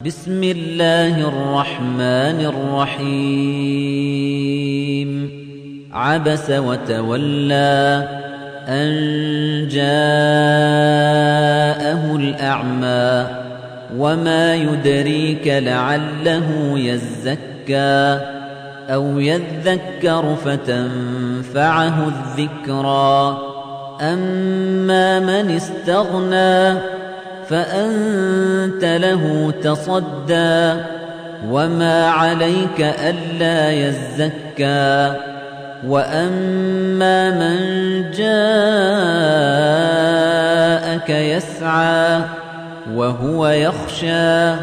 بسم الله الرحمن الرحيم عبس وتولى أن جاءه الأعمى وما يدريك لعله يزكى أو يذكر فتنفعه الذكرى أما من استغنى فأنت له تصدى وما عليك ألا يزكى وأما من جاءك يسعى وهو يخشى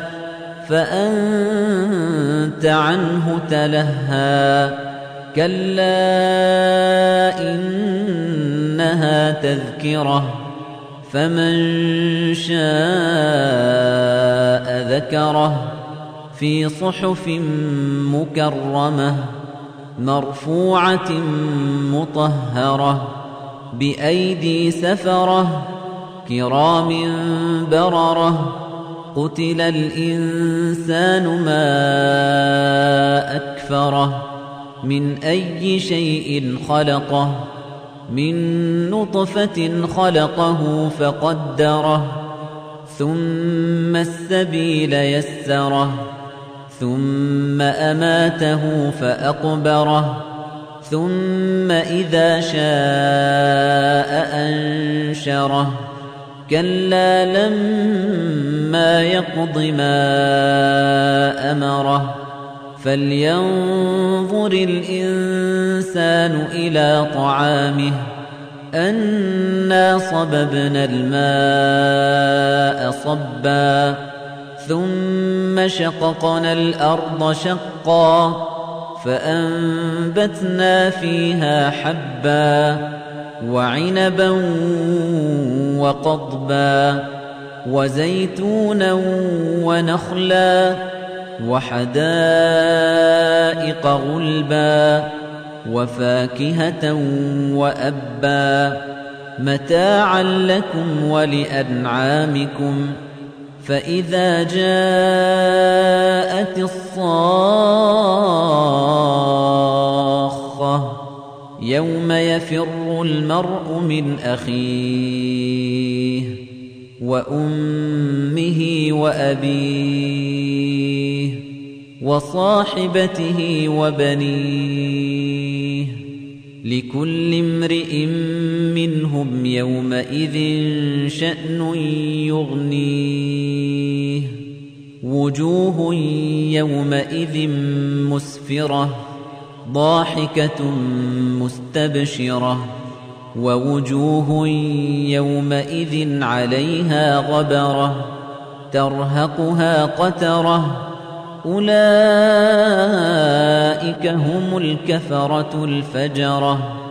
فأنت عنه تلهى كلا إنها تذكرة فمن شاء ذكره في صحف مكرمة مرفوعة مطهرة بأيدي سفرة كرام بررة قتل الإنسان ما أكفره من أي شيء خلقه من نطفة خلقه فقدره ثم السبيل يسره ثم أماته فأقبره ثم إذا شاء أنشره كلا لما يقض ما أمره فلينظر الإنسان إلى طعامه أنا صببنا الماء صبا ثم شققنا الأرض شقا فأنبتنا فيها حبا وعنبا وقضبا وزيتونا ونخلا وحدائق غلبا وفاكهة وأبا متاعا لكم ولأنعامكم فإذا جاءت الصاخة يوم يفر المرء من أخيه وأمه وأبيه وصاحبته وبنيه لكل امرئ منهم يومئذ شأن يغنيه وجوه يومئذ مسفرة ضاحكة مستبشرة ووجوه يومئذ عليها غبرة ترهقها قترة أولئك هم الكفرة الفجرة